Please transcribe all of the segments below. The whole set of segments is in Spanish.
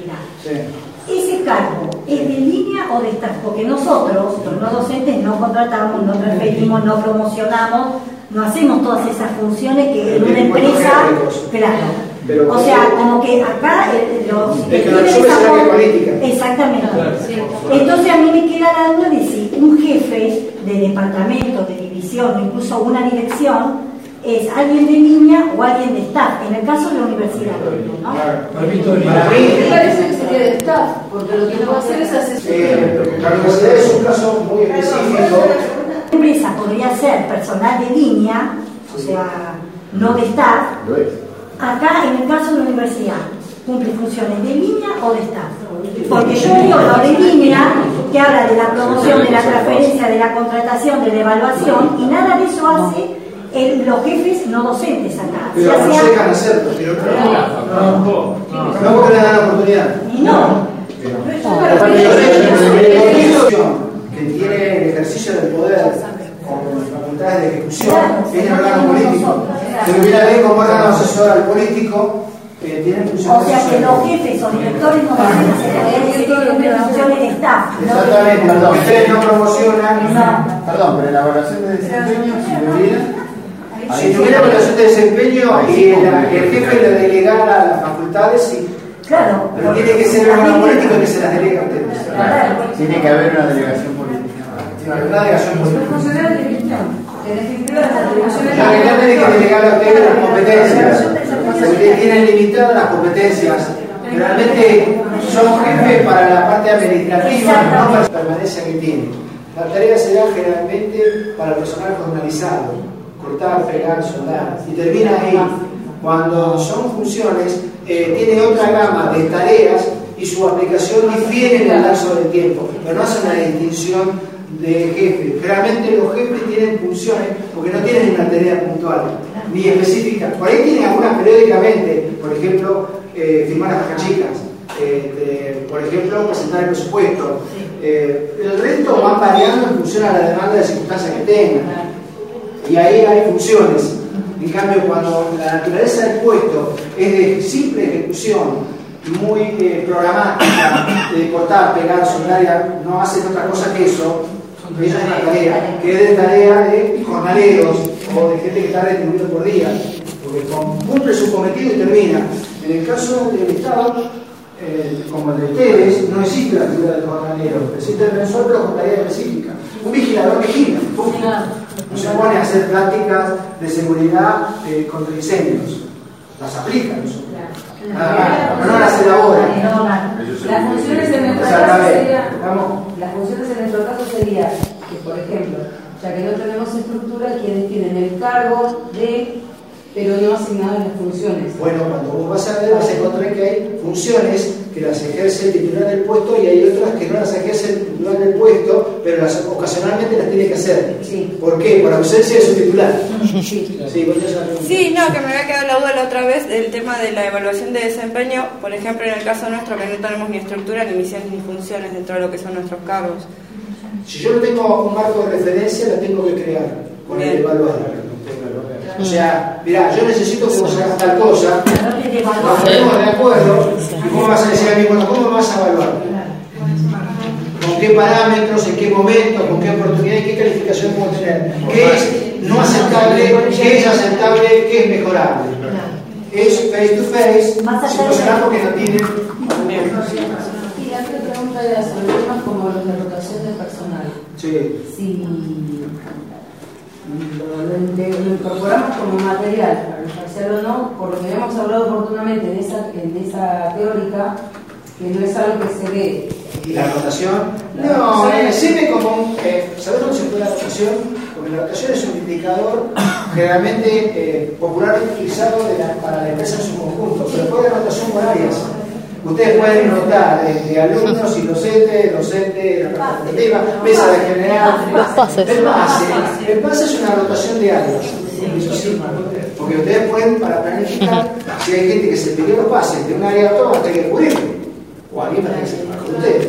universidad. Sí. ¿Ese cargo es de línea o de staff? Porque nosotros, los no docentes, no contratamos, no transferimos, no promocionamos, no hacemos todas esas funciones que en una empresa, claro. Pero, o sea, como que acá los es que lo resume es el área política. Exactamente. Sí. Entonces a mí me queda la duda de si un jefe de departamento, de división o incluso una dirección es alguien de línea o alguien de staff, en el caso de la universidad, ¿no? Para mí, Me parece que sería de staff, porque lo que no va a hacer es asesorar. la universidad es un caso muy específico. La empresa podría ser personal de línea, o sea, no de staff. Acá, en el caso de la universidad, cumple funciones de línea o de staff. Porque yo digo lo de línea, que habla de la promoción, de la transferencia, de la contratación, de la evaluación, y nada de eso hace los jefes no docentes acá. Pero Ya no sea- se dejan hacerlo. No porque le dan la oportunidad. Y no. Que tiene el ejercicio del poder con facultades de ejecución es el órgano político. Se hubiera ve como órgano asesor al político, tienen funciones. O sea que los jefes o directores no docentes se podrían decir que cumplen funciones de staff. ¿no? Exactamente, porque ustedes no promocionan. No. Perdón, pero en la evaluación de desempeño, Si tuviera evaluación de desempeño y el jefe le delegara a las facultades, sí. Claro. Pero tiene que ser el órgano político que se las delega a ustedes. tiene que haber una delegación política. Una delegación política. Funcionar de dirección. En definitiva, las atribuciones. La realidad tiene que delegar a ustedes las competencias. Ustedes tienen limitadas las competencias. Realmente son jefes para la parte administrativa, no para la permanencia que tienen. Las tareas se dan generalmente para el personal jornalizado, cortar, pegar, soldar, y termina ahí. Cuando son funciones, tiene otra gama de tareas y su aplicación difiere en el lapso del tiempo, pero no hace una distinción de jefe. Generalmente los jefes tienen funciones porque no tienen una tarea puntual ni específica. Por ahí tienen algunas periódicamente, por ejemplo, firmar las cajas chicas, por ejemplo, presentar el presupuesto. El resto van variando en función a la demanda de circunstancias que tengan. Y ahí hay funciones. En cambio, cuando la naturaleza del puesto es de simple ejecución, muy programática, de cortar, pegar, soldar, no hacen otra cosa que eso. Esa es una tarea, que es de tarea de jornaleros o de gente que está retribuido por día, porque cumple su cometido y termina. En el caso del Estado, como el de ustedes, no existe la figura del jornalero, existe el mensual, pero con tarea específica. Un vigilador vigila, no se pone a hacer prácticas de seguridad contra incendios, las aplica, no las elabora. Las funciones en nuestro caso serían, las funciones en nuestro caso sería que, por ejemplo, ya que no tenemos estructura, quienes tienen el cargo de, pero no asignadas las funciones. Bueno, cuando vos vas a ver, vas a encontrar que hay funciones que las ejerce el titular del puesto y hay otras que no las ejerce el titular del puesto, pero ocasionalmente las tiene que hacer. Sí. ¿Por qué? Por ausencia de su titular. Sí, no, que me había quedado la duda la otra vez del tema de la evaluación de desempeño, por ejemplo, en el caso nuestro que no tenemos ni estructura, ni misiones, ni funciones dentro de lo que son nuestros cargos. Si yo no tengo un marco de referencia, la tengo que crear con el evaluador. O sea, mirá, yo necesito que vos hagas tal cosa, nos ponemos de acuerdo, y ¿cómo vas a decir a mí, bueno, cómo me vas a evaluar? ¿Con qué parámetros, en qué momento, con qué oportunidad y qué calificación puedo tener? ¿Qué es no aceptable, qué es aceptable, qué es mejorable? Es face to face, situacional porque no tiene... Y la otra pregunta era sobre temas como los de rotación de personal. Sí. Si lo incorporamos como material para el parcial o no, por lo que habíamos hablado oportunamente en esa teórica, que no es algo que se ve. ¿Y la rotación? No, sirve como un... ¿Sabes dónde se puede la rotación? Porque la rotación es un indicador generalmente popularmente utilizado para la empresa en su conjunto, pero puede haber rotación por áreas. Ustedes pueden rotar de alumnos y docentes, la parte administrativa, mesa de general. El pase es una rotación de áreas. Eso sí, porque ustedes pueden, para planificar, si hay gente que se pidió los pases de un área a otra, hay que cubrirlo. O alguien para que se pase con ustedes.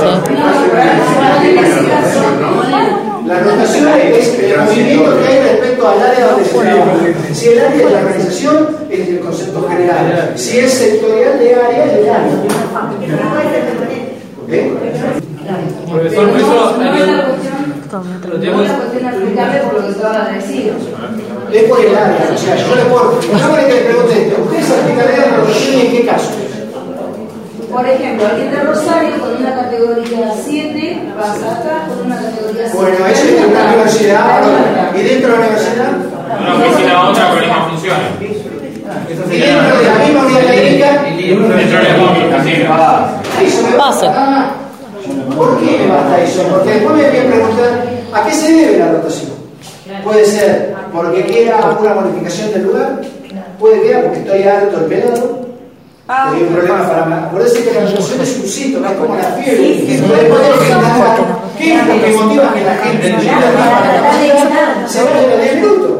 La rotación es el movimiento que hay respecto al área donde se trabaja. Si el área de la organización es el concepto general, si es sectorial de área es el área. Profesor, no es la cuestión aplicable por lo que estaba agradecido. Es por el área, o sea, yo le puedo. Yo le pregunté esto, ¿ustedes aplicarían la rotación y en qué caso? Por ejemplo, alguien de Rosario con una categoría 7 pasa acá con una categoría 7. Bueno, eso es una universidad, ¿y dentro de la universidad? una oficina a otra con las mismas funciones. Y dentro de la misma unidad técnica, Dentro de la misma eso me basta. ¿Por qué me basta eso? Porque después me voy a preguntar, ¿a qué se debe la rotación? Puede ser porque quiera una modificación del lugar, puede que porque estoy harto el pelado. Hay un problema para mí. Acuérdense que la rotación es un síntoma, es como la fiebre. ¿Qué es lo que motiva que la gente se vaya de 10 minutos?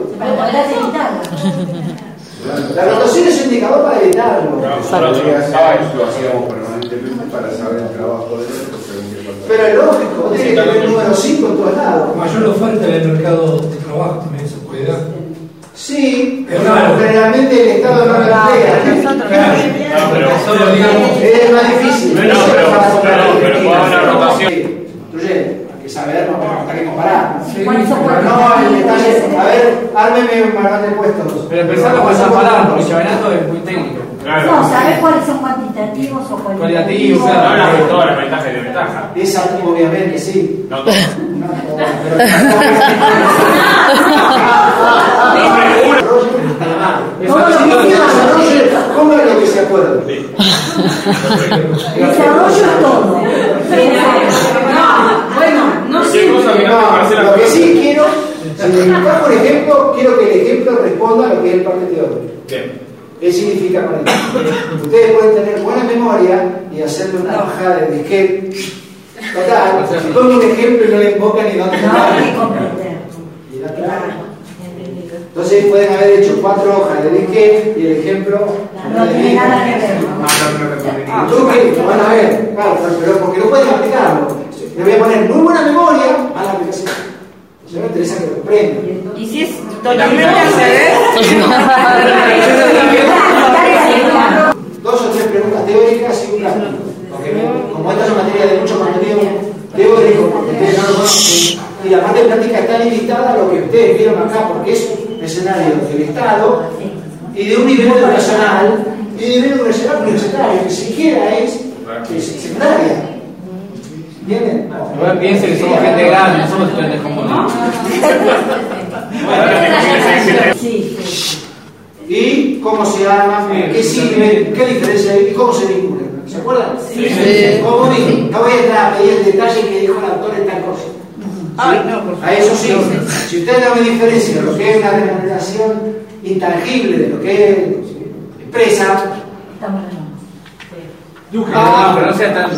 La rotación es un indicador para evitarlo. Nosotros lo hacíamos permanentemente para saber el trabajo de él. Pero es lógico, tiene que tener el número 5 en todos lados. Mayor oferta en el mercado de trabajo también se puede dar. Sí, pero claro. Generalmente el Estado no lo entrega. Es más difícil. Pero puede haber una rotación. Incluye, hay que saber, no hay que comparar. ¿Cuáles son Pero no el detalle. A ver, ármeme un manual de puestos. Pero empezando por esa palabra, porque Chavanato es muy técnico. No, ¿sabes cuáles son cuantitativos o Cualitativos, No hablas de todas las ventajas y desventajas. Esa, obviamente, sí. No todas. ¿Cómo es lo que se acuerda? Desarrollo es todo. Bueno, no sé. Lo que sí quiero, acá por ejemplo, quiero que el ejemplo responda a lo que es el parte teórico. ¿Qué significa para mí? Ustedes pueden tener buena memoria y hacerle una bajada de disquete. Total, si pongo un ejemplo y no le invocan ni dónde No hay que comprender. Entonces pueden haber hecho 4 hojas de disquete y el ejemplo No tiene nada que ver. ¿Tú qué? Van a ver, claro, pero porque no pueden aplicarlo. Le voy a poner muy buena memoria a la aplicación. Eso me interesa que lo comprendan. ¿Y si es totalmente al revés? 2 o 3 preguntas teóricas y un práctico. Porque como estas son materias de mucho contenido teórico, porque ustedes no lo conocen, y la parte práctica está limitada a lo que ustedes vieron acá, porque es un escenario del Estado y de un nivel educacional y de un nivel universitario, que siquiera es secundaria. ¿Entienden? No piensen que somos gente grande, no somos estudiantes comunes. Sí. Y cómo se arma, qué sirve, qué diferencia hay y cómo se vinculan. ¿Se acuerdan? Sí. Como dije, no voy a entrar a pedir el detalle que dijo el autor en tal cosa. A eso sí, si usted no me diferencia lo que es una remuneración intangible de lo que es expresa, Estamos en Pero no sea tan.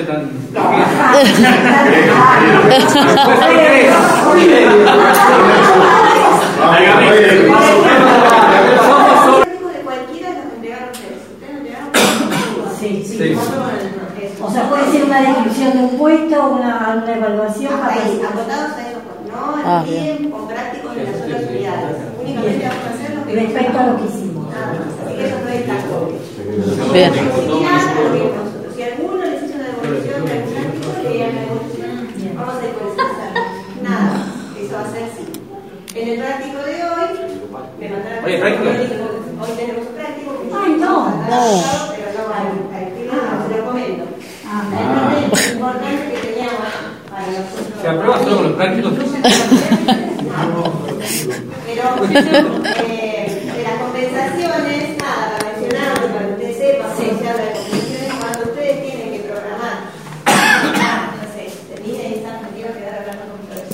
Sí. O sea, puede ser una descripción de un puesto, una evaluación. Acotados a eso, no olviden con prácticos de las otras unidades. Únicamente vamos a hacer lo que respecto a lo que hicimos. Así que eso no es tan obvio. Bien. Si alguno les hizo una devolución de algún artículo, le digan la devolución. Vamos a despolitizar. Nada, eso va a ser sí. En el práctico de hoy, me mandaron. Hoy tenemos un práctico. Ay, no. Pero no al estilo, se lo comento. Es importante que teníamos para nosotros. ¿Se aprueba solo con los prácticos? Pero de las compensaciones, nada, para mencionarlo, para que usted sepa cómo se habla de compensaciones, cuando ustedes tienen que programar, no sé, termine y me quiero quedar hablando con ustedes.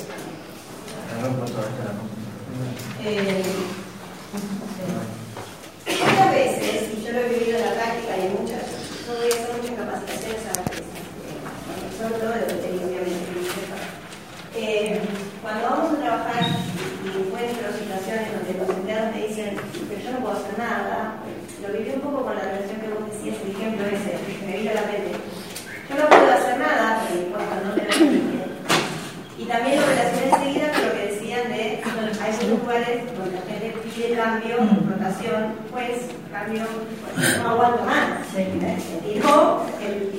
Muchas veces, y yo lo he vivido en la práctica y en muchas, yo voy a hacer muchas capacitaciones a la empresa, son todo de lo que tengo, obviamente. Cuando vamos a trabajar y encuentro situaciones donde los empleados me dicen, pero yo no puedo hacer nada, lo viví un poco con la relación que vos decías, el ejemplo ese, que me vino a la mente. Yo no puedo hacer nada, porque no me lo permiten. Y también lo relacioné enseguida con lo que decían de, hay muchos lugares donde la gente pide cambio, rotación, pues cambio, pues, no aguanto más. Me tiró el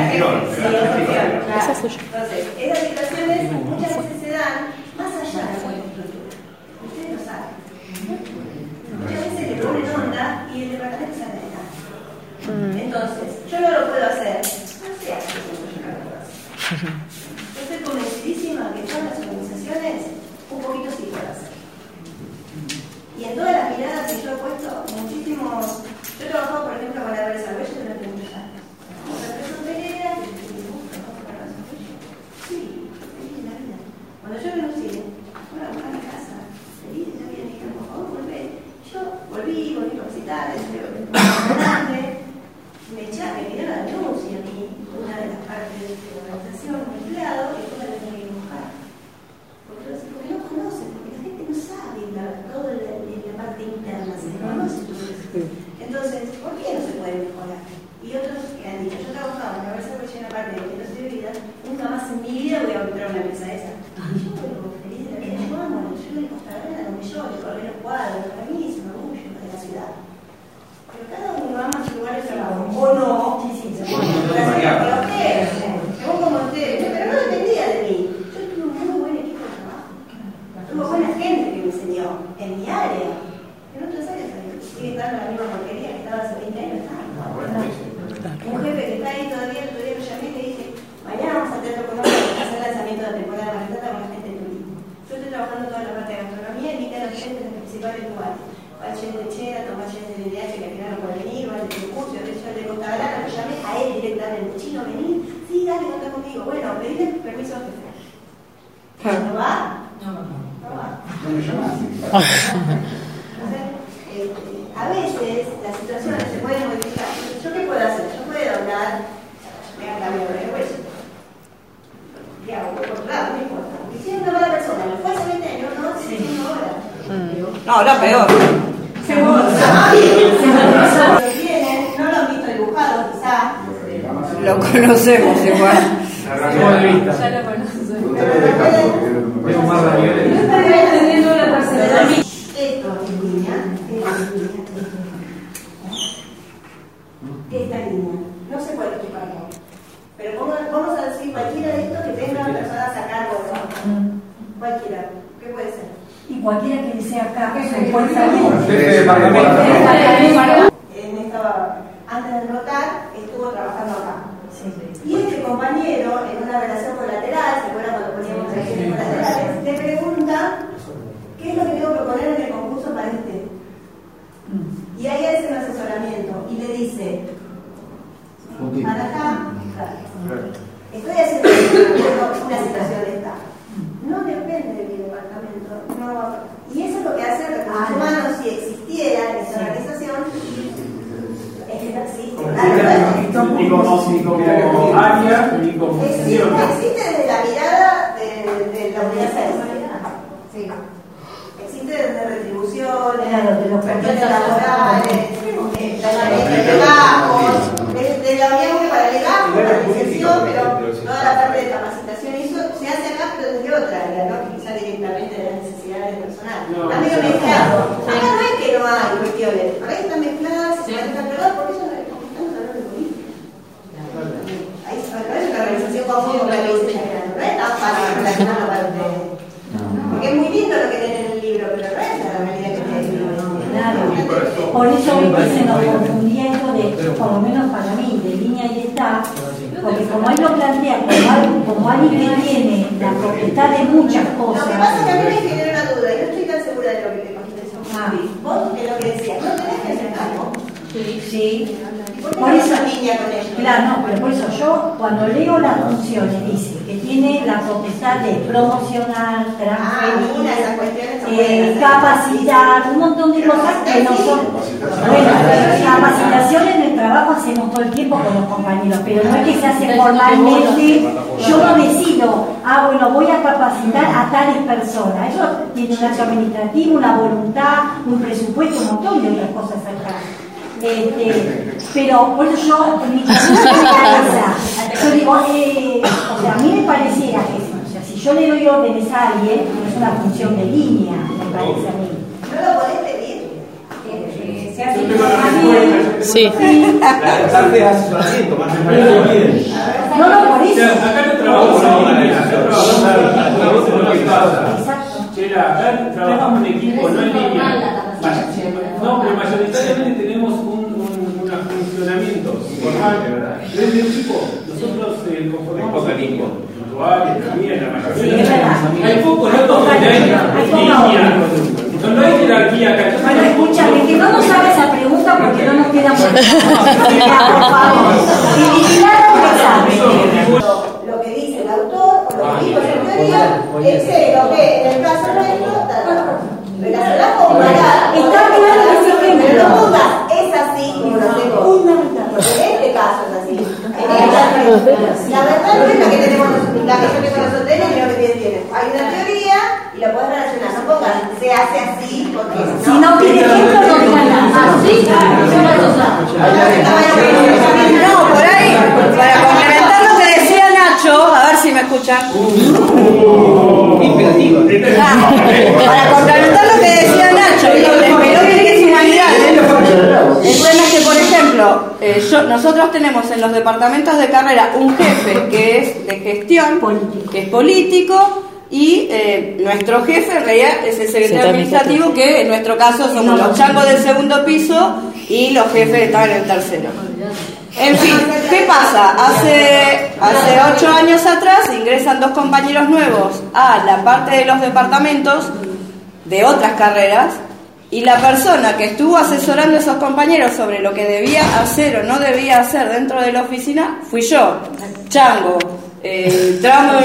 Esa es suya. Entonces, esas situaciones muchas veces se dan más allá de la infraestructura. Ustedes lo saben. Muchas veces le ponen onda y el departamento se aleja. Entonces, yo no lo puedo hacer. No sé hacer eso, yo no lo puedo hacer. Yo estoy convencidísima que todas las organizaciones un poquito sí pueden hacer. Y en todas las miradas que yo he puesto, muchísimos. Yo he trabajado, por ejemplo, con la desarrollo durante muchos años. Como la empresa hotelera, sí, feliz de la vida. Cuando yo renuncié, bueno, a mi casa, feliz de la vida, me dijeron, por favor, volvé. Yo volví a visitar, me echaron, me pidieron la denuncia a mí, una de las partes de la organización, un empleado, y después la tenía que buscar. Porque no conocen, porque la gente no sabe todo la parte interna, se conoce todo eso. Entonces, ¿por qué no se puede mejorar? Y otros que han dicho, yo trabajaba en la desarrollo en la parte de proyectos de vida, nunca más en mi vida voy a comprar una empresa esa. Y yo vuelvo feliz de la vida, yo amo, yo de Costa Rica, donde yo, de correr los cuadros, para mí es un orgullo de la ciudad. Pero cada uno ama su lugar de trabajo, o no, según como ustedes, pero no dependía de mí. Yo tuve un muy buen equipo de trabajo, tuve buena gente que me enseñó en mi área, en otras áreas sigue estando la misma porquería que estaba hace 20 años. Un jefe que está ahí todavía, el otro día lo llamé y le dije, mañana vamos a tener que hacer el lanzamiento de la temporada de Maratata con la gente del turismo. Yo estoy trabajando toda la parte de gastronomía, invité a los clientes de los principales lugares. Va el chef de Chera, Tomás chef de DDH, que al final no puede venir, va el de Curcio, el de Costa Grana, lo llamé a él directamente. Chino, vení, sí, dale, contá conmigo. Bueno, pedile permiso a jefe. ¿No va? No va. No me llamaste. Entonces, a veces las situaciones se pueden modificar. ¿Yo qué puedo hacer? Yo puedo hablar, me hago la vida de hueso. ¿Qué hago? Por otro lado, no importa. Y si es una mala persona, me fue hace 20 años, no, estoy diciendo ahora. No, ahora peor. Seguro. No lo han visto dibujado, quizá. Lo conocemos igual. Ya lo conocemos. Tengo más niveles. No estaría entendiendo la tercera. Esto es línea, esta línea. No sé cuál es tu cargo. Pero vamos a decir cualquiera de estos que tenga personas a cargo, ¿no? Cualquiera. ¿Qué puede ser? Y cualquiera que sea acá, antes de notar, estuvo trabajando acá. Sí. Y este compañero, en una relación colateral, ¿se acuerdan cuando poníamos relaciones colaterales? Le pregunta, ¿qué es lo que tengo que poner en el concurso para este? Y ahí hace un asesoramiento y le dice, para acá, estoy haciendo una situación de esta. No depende de mi departamento. No. Y eso es lo que hace Recursos Humanos si existiera en esa organización. Es que no existe. Ni como área, ni como función. Existe desde la mirada de la unidad 6. Sí. Existe desde retribuciones, de los cuestiones laborales, de legajos, de la unidad para legajo, la licenciación, pero toda la parte de capacitación y eso se hace acá, pero desde otra área, ¿no? Que quizá directamente de las necesidades del personal. Está medio mezclado. Acá no es que no hay cuestiones, acá están mezcladas, se manejan todas, porque eso no es como estamos hablando de política. Ahí no es una organización común como la que dice Chagrano, no es tan fácil relacionarlo para ustedes. Porque es muy lindo lo que tiene en el libro, pero no es la realidad que tiene el libro. Claro. Por eso se nos confundía esto de, por lo menos para mí, de línea y staff, porque como él lo plantea, como alguien que tiene la propiedad de muchas cosas. Lo que pasa es que a mí me genera una duda, y no estoy tan segura de lo que te contestó. Vos, de lo que decías, ¿no tenés que hacer algo? Sí. Por eso línea con ellos. Claro, no, pero por eso yo cuando leo las funciones dice que tiene la potestad de promocionar, transferir, capacitar, un montón de cosas que no son. Bueno, capacitación en el trabajo hacemos todo el tiempo con los compañeros, pero no es que se hace formalmente. Yo no decido, bueno, voy a capacitar a tales personas. Eso tiene un acto administrativo, una voluntad, un presupuesto, un montón de otras cosas acá. Pero por eso yo, en mi cabeza, yo digo, o sea, a mí me pareciera que, o sea, si yo le doy órdenes a alguien, no es una función de línea, me parece a mí. ¿No lo podés pedir? Sí, Sí. La parte de asesoramiento, más o menos. No, por eso. Acá no trabajamos acá trabajamos en equipo, no en línea. No, pero mayoritariamente tenemos un funcionamiento informal, ¿verdad? Desde el equipo, nosotros conformamos el equipo. También, la mayoría. Hay pocos, no todos, hay línea. No hay jerarquía acá. Bueno, escúchame, que no nos haga esa pregunta porque no nos queda muy claro. Por favor. Lo que dice el autor o lo que dijo la teoría, excepto que en el caso nuestro, relacionado con Marada, está claro que sí, pero no pongas es así como lo hacemos. Porque en este caso es así. La verdad no es la que tenemos nosotros, la que yo tengo nosotros y la que ustedes tienen. Hay una teoría y la podés relacionar. No pongas se hace así porque si no pide ejemplo no digan nada. Así, no, por ahí, para complementar lo que decía Nacho, a ver si me escuchan. Para complementar lo que decía Nacho y lo de pelota y humanidades, el problema es que, por ejemplo, nosotros tenemos en los departamentos de carrera un jefe que es de gestión, que es político, y nuestro jefe en realidad es el secretario administrativo, que en nuestro caso somos los changos del segundo piso y los jefes estaban en el tercero. En fin, ¿qué pasa? Hace 8 años atrás ingresan 2 compañeros nuevos a la parte de los departamentos de otras carreras, y la persona que estuvo asesorando a esos compañeros sobre lo que debía hacer o no debía hacer dentro de la oficina fui yo, chango, tramo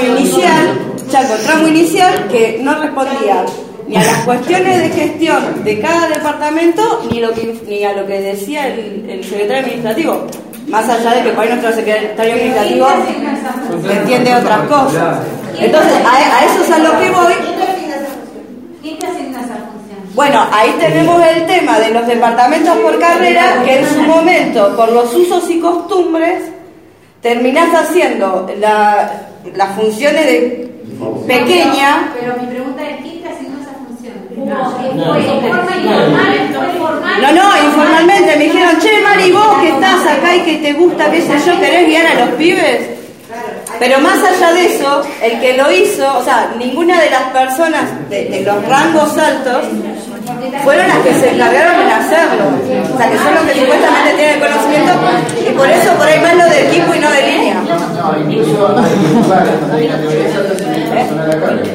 inicial que no respondía ni a las cuestiones de gestión de cada departamento ni a lo que decía el secretario administrativo, más allá de que por ahí nuestro secretario administrativo entiende otras cosas. Entonces a eso es a lo que voy. ¿Quién te asigna esa función? Bueno, ahí tenemos el tema de los departamentos por carrera, que en su momento, por los usos y costumbres, terminás haciendo las funciones de pequeña. Pero mi pregunta es, ¿quién te asignó esa función? ¿De forma informal? No, informalmente. Me dijeron, che, Mari, vos que estás acá y que te gusta, qué sé yo, ¿querés guiar a los pibes? Pero más allá de eso, el que lo hizo, o sea, ninguna de las personas de los rangos altos fueron las que se encargaron de hacerlo. O sea, que son los que supuestamente tienen el conocimiento, y por eso por ahí más lo de equipo y no de línea. No, incluso hay lugares donde hay una teoría personal acá. con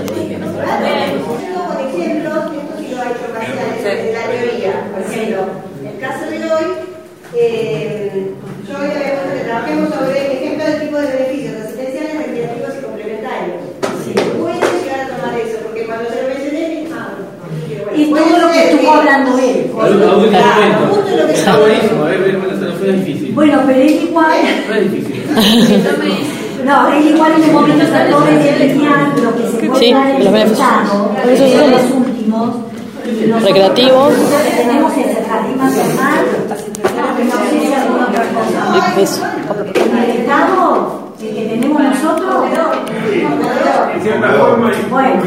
ejemplos, esto sí lo ha hecho parciales de la teoría. Por ejemplo, el caso de hoy, yo hoy había puesto que trabajemos sobre ejemplos del tipo de beneficios asistenciales, recreativos y complementarios. Pueden llegar a tomar eso, porque cuando se lo mencioné, y todo lo que estuvo hablando él. Está buenísimo, no es difícil. Bueno, pero es igual. No es difícil. No, es igual en un momento trató de delinear lo que se puede dar en el Estado, que son los últimos. Recreativos. Tenemos ese jardín maternal, no sé si alguna otra cosa. En el Estado, el que tenemos nosotros, en cierta forma, bueno,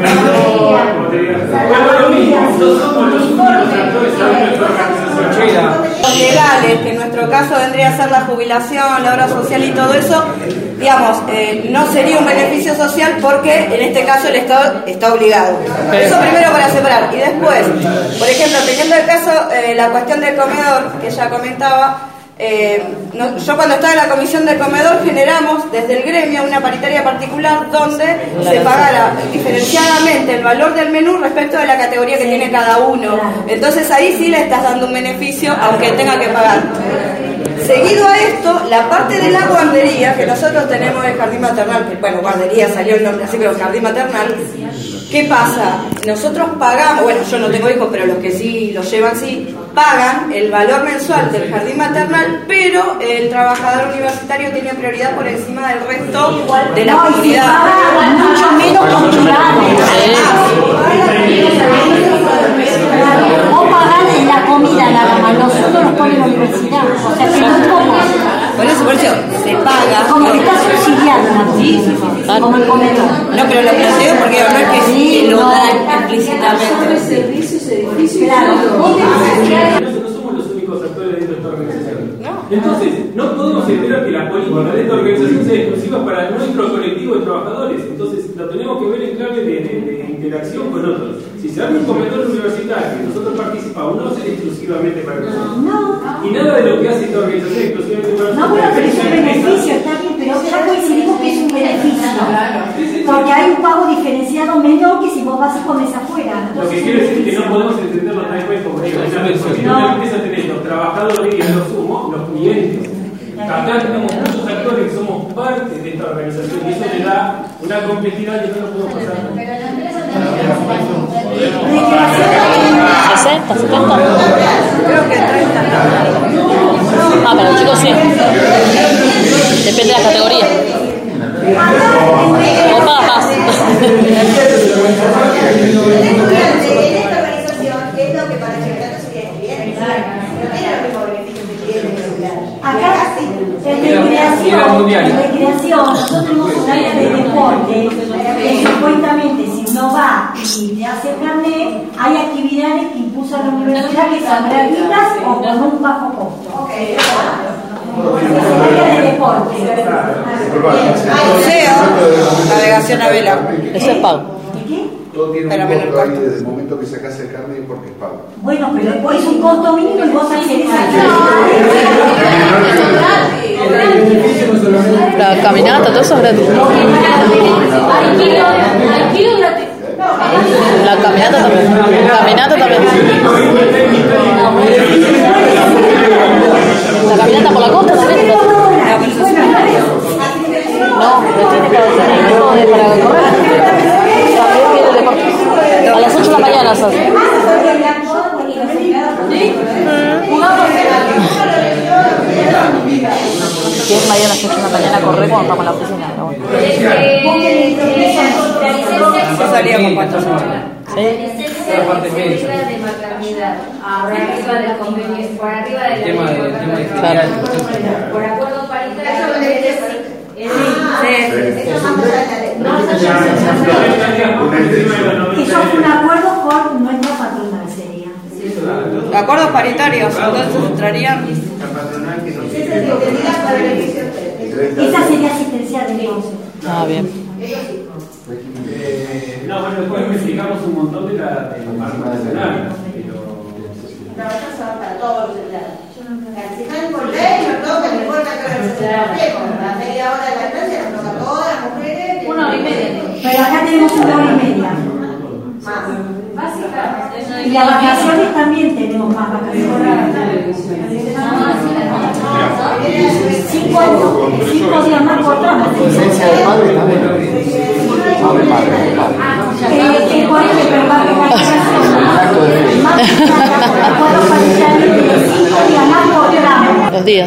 lo mismo, no somos los únicos actores de nuestra organización. Los legales, que en nuestro caso vendría a ser la jubilación, la obra social y todo eso, digamos, no sería un beneficio social porque en este caso el Estado está obligado. Eso primero para separar. Y después, por ejemplo, teniendo el caso, la cuestión del comedor, que ya comentaba, yo cuando estaba en la comisión del comedor generamos desde el gremio una paritaria particular donde se pagara diferenciadamente el valor del menú respecto de la categoría que tiene cada uno. Entonces ahí sí le estás dando un beneficio aunque tenga que pagar. Seguido a esto, la parte de la guardería, que nosotros tenemos el jardín maternal, que bueno, guardería salió el nombre así, pero jardín maternal. ¿Qué pasa? Nosotros pagamos, bueno, yo no tengo hijos, pero los que sí los llevan sí, pagan el valor mensual del jardín maternal, pero el trabajador universitario tiene prioridad por encima del resto de la comunidad. Mucho menos culturales. Vos pagás en la comida nada más, nosotros nos ponen la universidad. O sea que no como. Por eso, se paga. Como que está subsidiado, ¿no? Sí. Como el comedor. No, pero lo planteo porque no es que sí, lo dan explícitamente. Servicios, edificios. Claro. No somos los únicos Entonces, no podemos esperar que la política de esta organización sea exclusiva para nuestro colectivo de trabajadores. Entonces, lo tenemos que ver en clave de interacción con otros. Si se abre un comedor universitario y nosotros participamos, no va a ser exclusivamente para nosotros. No. Y nada de lo que hace esta organización es exclusivamente para nosotros. No, bueno, pero es un beneficio, está bien, pero ya coincidimos que es un beneficio. Porque hay un pago diferenciado menor que si vos vas a comer afuera. Lo que quiere decir que no podemos entenderlo tal cual como digo, porque no empieza a tener los trabajadores y a los sumos, los clientes. Acá tenemos muchos actores que somos parte de esta organización y eso le da una complejidad que no lo podemos pasar. 60, 70. Creo que 30. Ah, pero chicos sí. Depende de la categoría. O paga más. En esta organización es lo que para el ciudadano sería cliente. No tiene los mismos beneficios de cliente. Acá, en recreación, nosotros tenemos un área de deporte que supuestamente si uno va y te hace carnet, hay actividades que impulsa la universidad que son gratuitas o con un bajo costo. Es área de deporte. Museo, navegación a vela. Eso es pago. Todo tiene un costo ahí desde el momento que sacas el carnet porque es pago. Bueno, pero es un costo mínimo y vos accedes a La caminata, todo eso es gratis. La caminata también. La caminata también. La caminata por la costa también. No, pero tiene que hacer para correr. También viene el deporte. A las 8 de la mañana se hace. ¿Quién va a ir a las 8 de la mañana a correr cuando estamos en la oficina? Pero bueno. Yo salía con 4 años. ¿Sí? De maternidad, por arriba del convenio, por arriba del tema de por acuerdo paritario. Eso fue un acuerdo con nuestra patronal, sería. Acuerdos paritarios, entonces entrarían. Esa sería asistencial entonces. Ah, bien. No, bueno, después investigamos un montón de la marca nacional, Trabajar son para todos los empleados. Si están por ley, nos toca, no importa que la media hora de la clase nos toca a todas las mujeres. 1 hora y media. Pero acá tenemos 1 hora y media. Más. Y las vacaciones también tenemos más vacaciones. 5 días más cortamos. Licencia de padre también. No, de padre. Por ejemplo, pero va a haber Los días.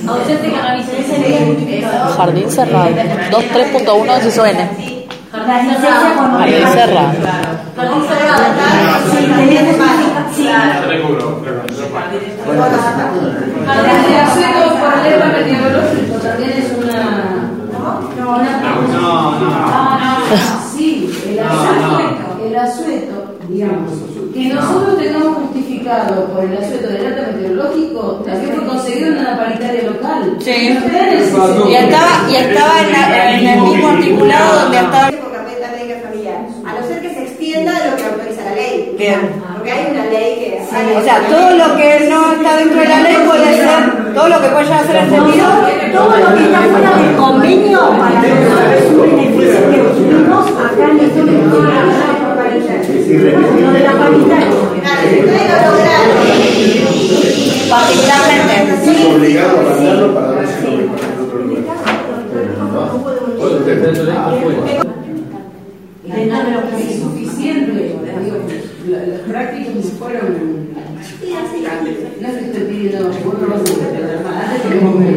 Jardín cerrado. 2.3.1 es SON. La licencia con Jardín cerrado. El asueto por alerta meteorológico también es una. Sí, el asueto, digamos. Que nosotros tengamos justificado por el asueto del alerta meteorológico, también fue conseguido en una paritaria local. Sí. Y estaba en el mismo articulado donde estaba. A no ser que se extienda lo que autoriza la ley. Bien. Porque hay una ley que. O sea, todo lo que no está dentro de la ley puede ser, todo lo que puede llegar a ser entendido. Todo lo que está fuera del convenio para nosotros es un beneficio que obtuvimos acá en este lo de la paritaria. Particularmente. Es obligado a mandarlo para ver si lo reparten en otro lugar. Dentro de lo que es suficiente, las prácticas fueron. No es que estoy pidiendo, vos no vas a entender más, antes tenemos